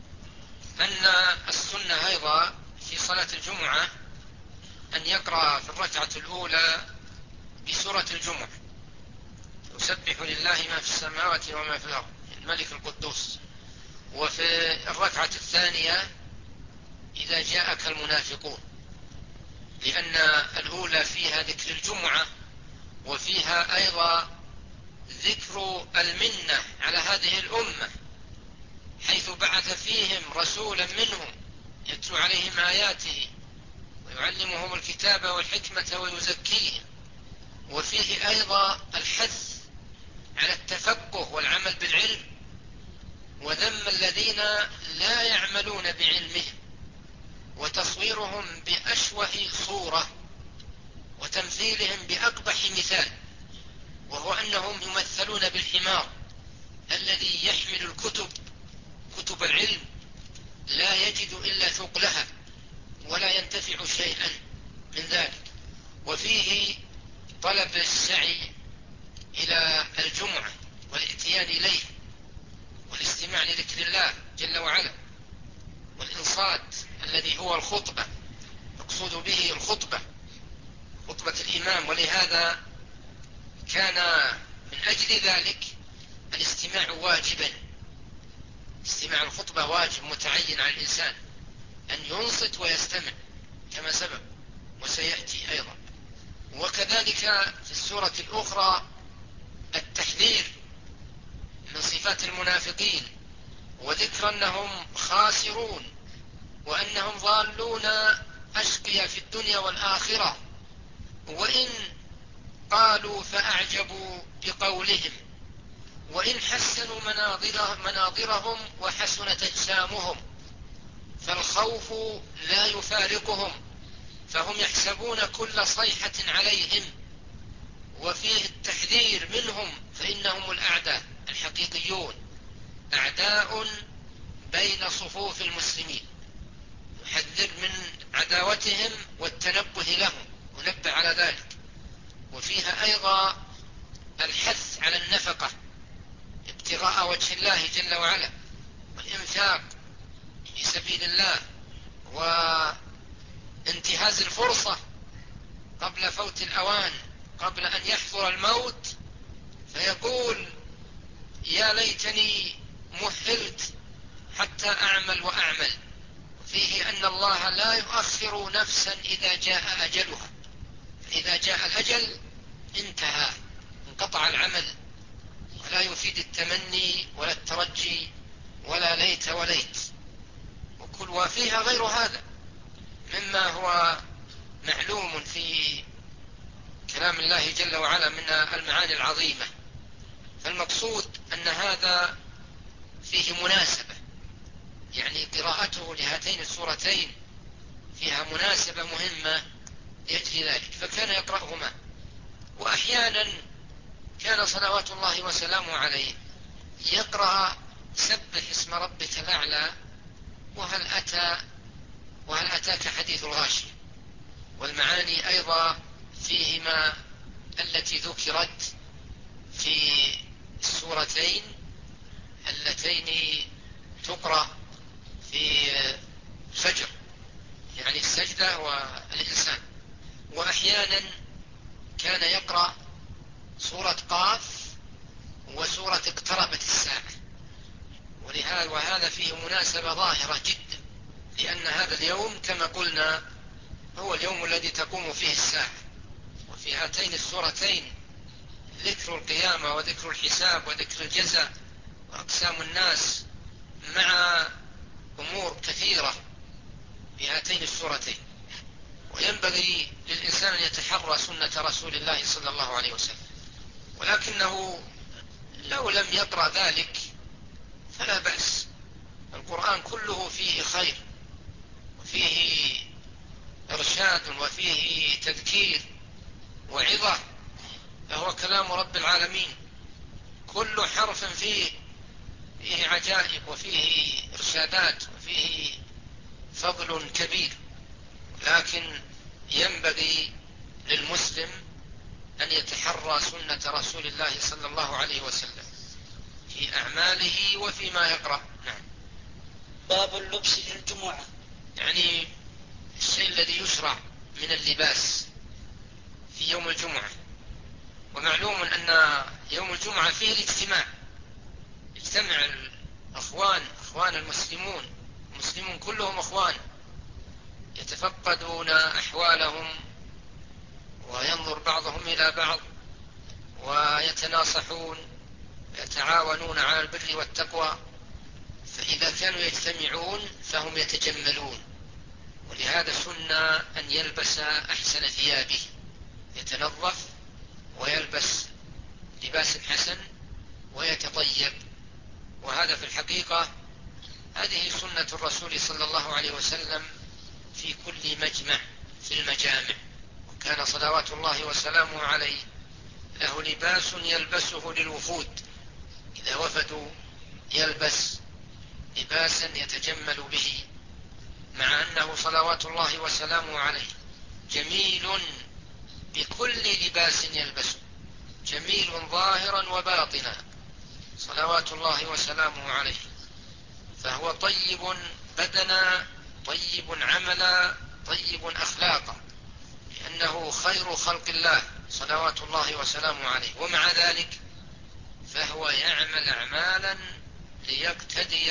أن السنة أيضا في صلاة الجمعة أن يقرأ في الركعة الأولى بسورة الجمعة، يسبح لله ما في السماوات وما في الأرض الملك القدوس، وفي الركعة الثانية إذا جاءك المنافقون، لأن الأولى فيها ذكر الجمعة، وفيها أيضا ذكر المنة على هذه الأمة، حيث بعث فيهم رسولا منهم يتلو عليهم آياته ويعلمهم الكتاب والحكمة ويزكيهم، وفيه أيضا الحث على التفقه والعمل بالعلم، وذم الذين لا يعملون بعلمهم، وتصويرهم بأشوه صورة، وتمثيلهم بأقبح مثال، وهو أنهم يمثلون بالحمار الذي يحمل الكتب كتب العلم لا يجد إلا ثقلها ولا ينتفع شيئا من ذلك. وفيه طلب السعي إلى الجمعة والاتيان إليه والاستماع لذكر الله جل وعلا، والإنصات الذي هو الخطبة، مقصود به الخطبة خطبة الإمام، ولهذا كان من أجل ذلك الاستماع واجبا، استماع الخطبة واجب متعين على الإنسان أن ينصت ويستمع كما سبق وسيأتي أيضا. وكذلك في السورة الأخرى التحذير من صفات المنافقين، وذكر أنهم خاسرون وأنهم ضالون أشقياء في الدنيا والآخرة، وإن قالوا فأعجبوا بقولهم، وإن حسنوا مناظر مناظرهم وحسنت أجسامهم، فالخوف لا يفارقهم، فهم يحسبون كل صيحة عليهم، وفيه التحذير منهم، فإنهم الأعداء الحقيقيون، أعداء بين صفوف المسلمين، يحذر من عداوتهم والتنبه لهم، ونبه على ذلك. وفيها أيضا الحث على النفقة ابتغاء وجه الله جل وعلا، والإنفاق في سبيل الله، وانتهاز الفرصة قبل فوت الأوان، قبل أن يحضر الموت فيقول يا ليتني مهلت حتى أعمل وأعمل. فيه أن الله لا يؤخر نفسا إذا جاء أجلها، إذا جاء الأجل انتهى، انقطع العمل، ولا يفيد التمني ولا الترجي ولا ليت وليت. وفيها غير هذا مما هو معلوم في كلام الله جل وعلا من المعاني العظيمة. فالمقصود أن هذا فيه مناسبة، يعني قراءته لهاتين السورتين فيها مناسبة مهمة لأجل ذلك، فكان يقرأهما. وأحيانا كان صلوات الله وسلامه عليه يقرأ سبح اسم ربك الأعلى وهل أتى وهل أتاك حديث الغاشية، والمعاني أيضا فيهما التي ذكرت في السورتين اللتين تقرأ في الفجر، يعني السجدة والإنسان. وأحيانا كان يقرأ سورة قاف وسورة اقتربت الساعة، ولهذا وهذا فيه مناسبة ظاهرة جدا، لأن هذا اليوم كما قلنا هو اليوم الذي تقوم فيه الساعة. وفي هاتين السورتين ذكر القيامة وذكر الحساب وذكر الجزاء وأقسام الناس مع أمور كثيرة في هاتين السورتين. وينبغي للإنسان أن يتحرى سنة رسول الله صلى الله عليه وسلم، ولكنه لو لم يقرأ ذلك فلا بأس. القرآن كله فيه خير وفيه إرشاد وفيه تذكير وعظة، فهو كلام رب العالمين، كل حرف فيه فيه عجائب وفيه إرشادات وفيه فضل كبير. لكن ينبغي للمسلم أن يتحرى سنة رسول الله صلى الله عليه وسلم في أعماله وفيما يقرأ. نعم. باب اللبس للجمعة، يعني الشيء الذي يشرع من اللباس في يوم الجمعة. ومعلوم أن يوم الجمعة فيه الاجتماع، يجتمع الأخوان أخوان المسلمون، المسلمون كلهم أخوان، يتفقدون أحوالهم وينظر بعضهم إلى بعض ويتناصحون ويتعاونون على البر والتقوى. فإذا كانوا يجتمعون فهم يتجملون، ولهذا سنة أن يلبس أحسن ثيابه، يتنظف ويلبس لباس حسن ويتطيب. وهذا في الحقيقة هذه سنة الرسول صلى الله عليه وسلم في كل مجمع في المجامع. وكان صلوات الله وسلامه عليه له لباس يلبسه للوفود، إذا وفدوا يلبس لباسا يتجمل به، مع أنه صلوات الله وسلامه عليه جميل بكل لباس يلبسه، جميل ظاهرا وباطنا صلوات الله وسلامه عليه. فهو طيب بدنا، طيب عملا، طيب أخلاقا، لأنه خير خلق الله صلوات الله وسلامه عليه. ومع ذلك فهو يعمل أعمالا ليقتدي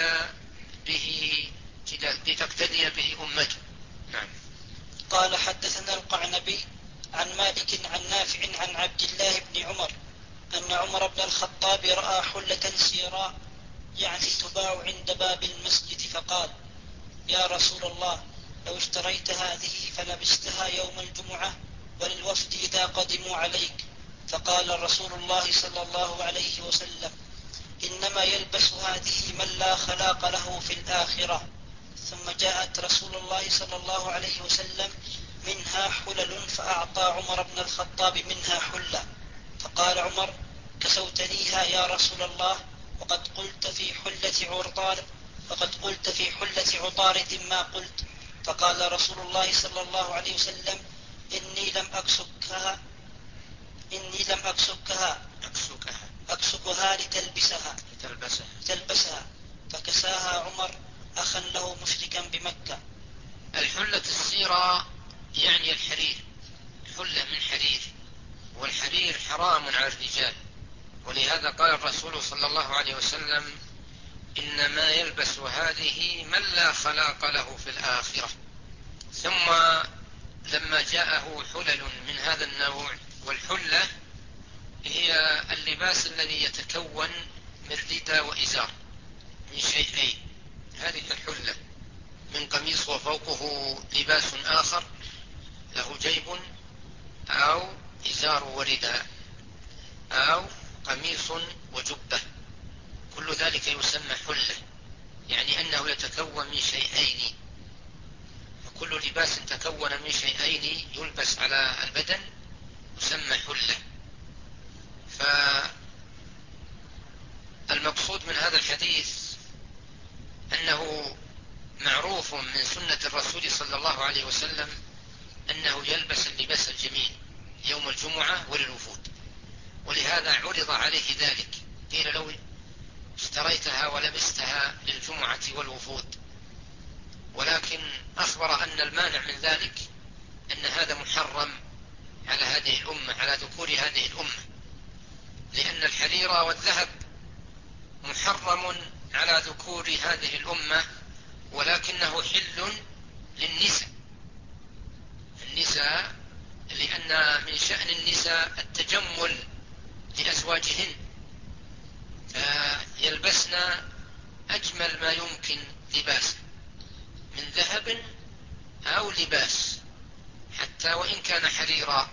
به لتقتدي به أمته. نعم. قال حدثنا القعنبي عن مالك عن نافع عن عبد الله بن عمر أن عمر بن الخطاب رأى حلة سيراء يعني تباع عند باب المسجد، فقال: يا رسول الله، لو اشتريت هذه فلبستها يوم الجمعة وللوفد إذا قدموا عليك. فقال رسول الله صلى الله عليه وسلم: إنما يلبس هذه من لا خلاق له في الآخرة. ثم جاءت رسول الله صلى الله عليه وسلم منها حلل، فأعطى عمر بن الخطاب منها حلة، فقال عمر: كسوتنيها يا رسول الله، وقد قلت في حلة عطار وقد قلت في حلة عطارد ما قلت. فقال رسول الله صلى الله عليه وسلم: إني لم أكسكها إني لم أكسكها أكسكها أكسكها لتلبسها تلبسها تلبسها فكساها عمر أخا له مشركا بمكة. الحلة السيراء يعني الحرير، حلة من حرير، والحرير حرام على الرجال، ولهذا قال الرسول صلى الله عليه وسلم: إنما يلبس هذه من لا خلاق له في الآخرة. ثم لما جاءه حلل من هذا النوع، والحلة هي اللباس الذي يتكون من رداء وإزار من شيئين، هذه الحلة من قميص وفوقه لباس آخر له جيب، أو إزار ورداء، أو قميص وجبة، كل ذلك يسمى حلة، يعني أنه يتكون من شيئين، فكل لباس تكون من شيئين يلبس على البدن يسمى حلة. فالمقصود من هذا الحديث أنه معروف من سنة الرسول صلى الله عليه وسلم أنه يلبس اللباس الجميل يوم الجمعة وللوفود، ولهذا عرض عليه ذلك، قيل لو اشتريتها ولبستها للجمعة والوفود، ولكن أخبر أن المانع من ذلك أن هذا محرم على هذه الأمة، على ذكور هذه الأمة، لأن الحرير والذهب محرم على ذكور هذه الأمة، ولكنه حل للنساء النساء لأن من شأن النساء التجمل لأزواجهن، فيلبسن أجمل ما يمكن لباسه من ذهب أو لباس حتى وإن كان حريرا،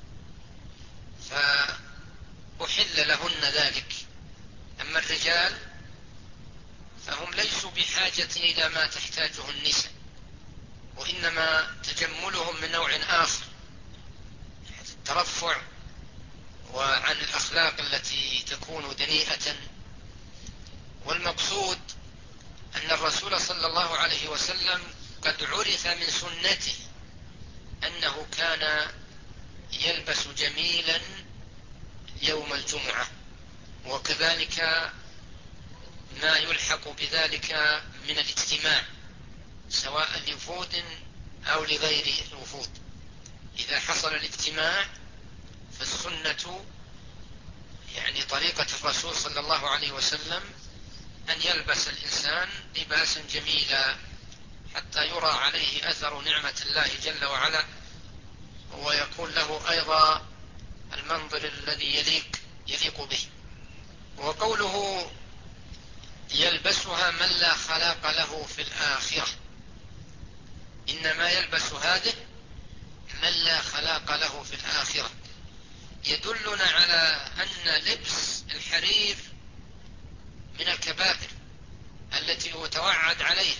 فأحل لهن ذلك. أما الرجال فهم ليسوا بحاجة إلى ما تحتاجه النساء، وإنما تجملهم من نوع آخر، الترفع وعن الأخلاق التي تكون دنيئة. والمقصود أن الرسول صلى الله عليه وسلم قد عرف من سنته أنه كان يلبس جميلا يوم الجمعة، وكذلك ما يلحق بذلك من الاجتماع سواء لوفود أو لغير الوفود. إذا حصل الاجتماع فالسنة يعني طريقة الرسول صلى الله عليه وسلم أن يلبس الإنسان لباسا جميلا حتى يرى عليه أثر نعمة الله جل وعلا، ويكون له أيضا المنظر الذي يليق يليق به. وقوله يلبسها من لا خلاق له في الآخرة، إنما يلبس هذه من لا خلاق له في الآخرة، يدلنا على أن لبس الحرير من الكبائر التي يتوعد عليها،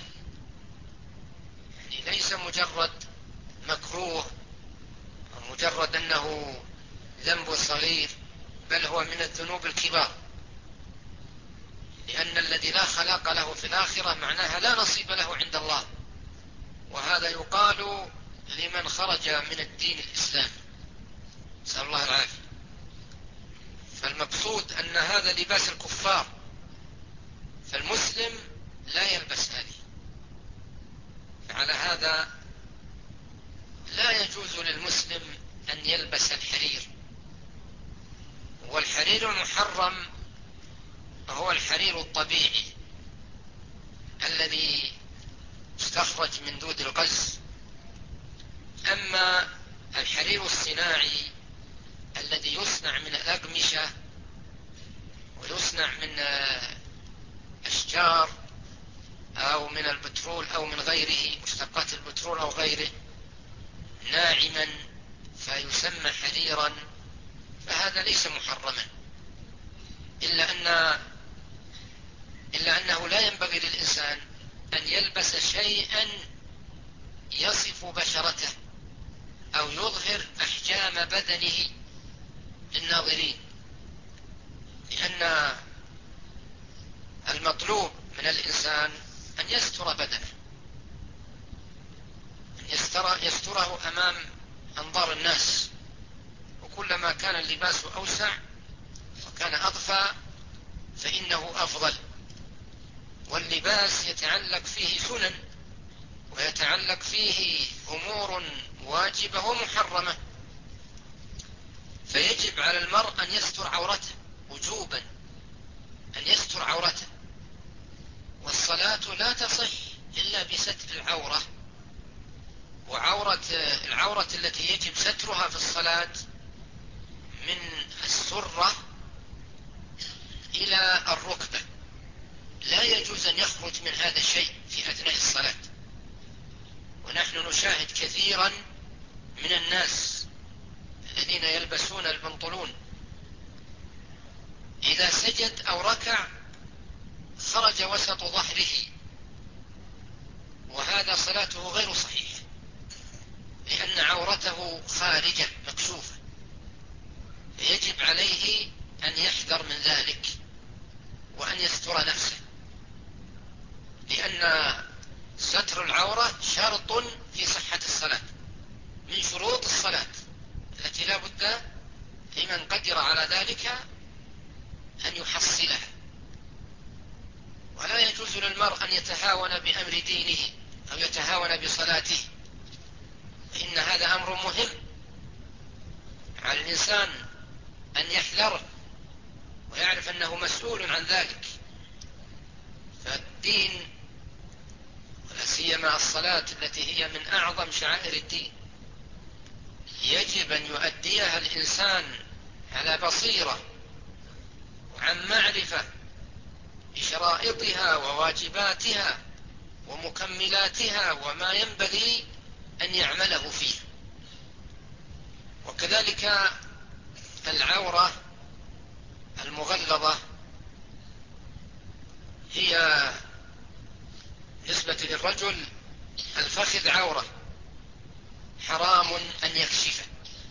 يعني ليس مجرد مكروه مجرد أنه ذنب صغير، بل هو من الذنوب الكبار، لأن الذي لا خلاق له في الآخرة معناها لا نصيب له عند الله، وهذا يقال لمن خرج من الدين الإسلامي، نسأل الله العافية. فالمقصود أن هذا لباس الكفار، فالمسلم لا يلبس هذه، فعلى هذا لا يجوز للمسلم أن يلبس الحرير. والحرير المحرم هو الحرير الطبيعي الذي استخرج من دود الغز. أما الحرير الصناعي الذي يصنع من الأقمشة ويصنع من أشجار أو من البترول أو من غيره، مشتقات البترول أو غيره، ناعما فيسمى حريرا، فهذا ليس محرما، إلا أن إلا أنه لا ينبغي للإنسان أن يلبس شيئا يصف بشرته أو يظهر أحجام بدنه للناظرين، لأن المطلوب من الإنسان أن يستر بدنه، أن يستر يستره أمام أنظار الناس، وكلما كان اللباس أوسع وكان أضفى فإنه أفضل. واللباس يتعلق فيه سنن ويتعلق فيه أمور واجبة ومحرمة، فيجب على المرء أن يستر عورته وجوبا، أن يستر عورته، والصلاة لا تصح إلا بستر العورة. وعورة العورة التي يجب سترها في الصلاة من السرة إلى الركبة، لا يجوز أن يخرج من هذا الشيء في أثناء الصلاة، ونحن نشاهد كثيرا من الناس الذين يلبسون البنطلون إذا سجد أو ركع خرج وسط ظهره، وهذا صلاته غير صحيحة، لأن عورته خارجة مكشوفة، فيجب عليه أن يحذر من ذلك وأن يستر نفسه، لأن ستر العورة شرط في صحة الصلاة، من شروط الصلاة التي لا بد لمن قدر على ذلك أن يحصلها. ولا يجوز للمرء أن يتهاون بأمر دينه أو يتهاون بصلاته، فإن هذا أمر مهم على الإنسان أن يحذره ويعرف أنه مسؤول عن ذلك. فالدين ولا سيما الصلاة التي هي من أعظم شعائر الدين يجب أن يؤديها الإنسان على بصيرة وعن معرفة بشرائطها وواجباتها ومكملاتها وما ينبغي أن يعمله فيه. وكذلك العورة المغلظة هي نسبة للرجل الفخذ عورة حرام أن يكشف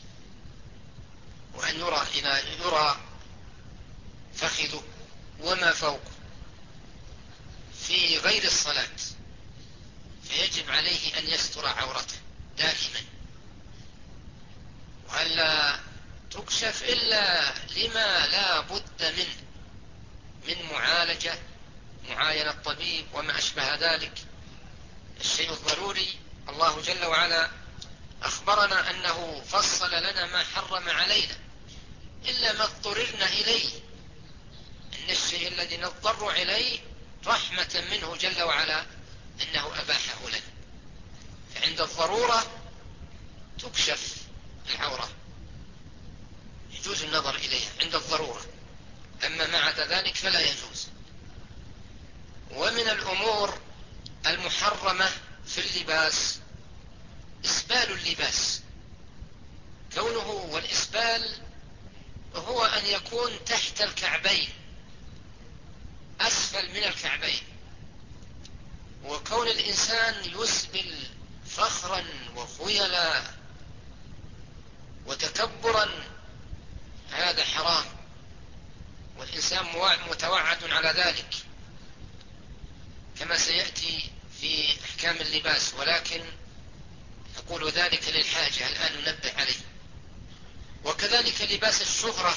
وأن يرى إلى يرى فخذه وما فوقه في غير الصلاة، فيجب عليه أن يستر عورته دائما، وألا تكشف إلا لما لا بد منه من معالجة معاينة الطبيب وما أشبه ذلك، الشيء الضروري. الله جل وعلا أخبرنا أنه فصل لنا ما حرم علينا إلا ما اضطررنا إليه، إن الشيء الذي نضطر إليه رحمة منه جل وعلا أنه أباحه لنا. فعند الضرورة تكشف العورة، يجوز النظر إليها عند الضرورة، أما مع ذلك فلا يجوز. ومن الأمور المحرمة في اللباس إسبال اللباس، كونه والإسبال هو أن يكون تحت الكعبين أسفل من الكعبين، وكون الإنسان يسبل فخرا وخيلا وتكبرا هذا حرام، والإنسان متوعد على ذلك كما سيأتي في أحكام اللباس، ولكن أقول ذلك للحاجة الآن ننبه عليه. وكذلك لباس الشهرة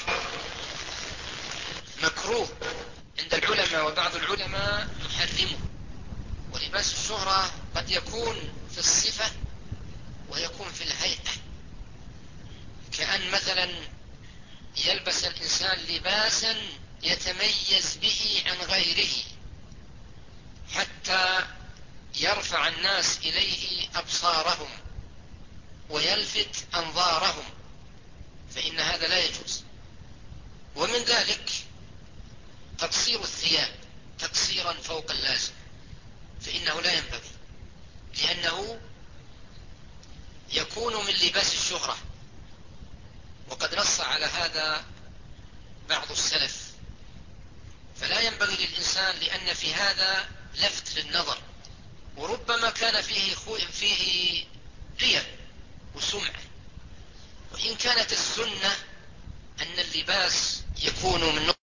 مكروه عند العلماء، وبعض العلماء يحرمه. ولباس الشهرة قد يكون في الصفة ويكون في الهيئة، كأن مثلا يلبس الإنسان لباسا يتميز به عن غيره حتى يرفع الناس إليه أبصارهم ويلفت أنظارهم، فإن هذا لا يجوز. ومن ذلك تقصير الثياب تقصيرا فوق اللازم، فإنه لا ينبغي، لأنه يكون من لباس الشهرة، وقد نص على هذا بعض السلف. فلا ينبغي للإنسان، لأن في هذا لفت للنظر، وربما كان فيه فيه رياء وسمعة. وإن كانت السنة أن اللباس يكون من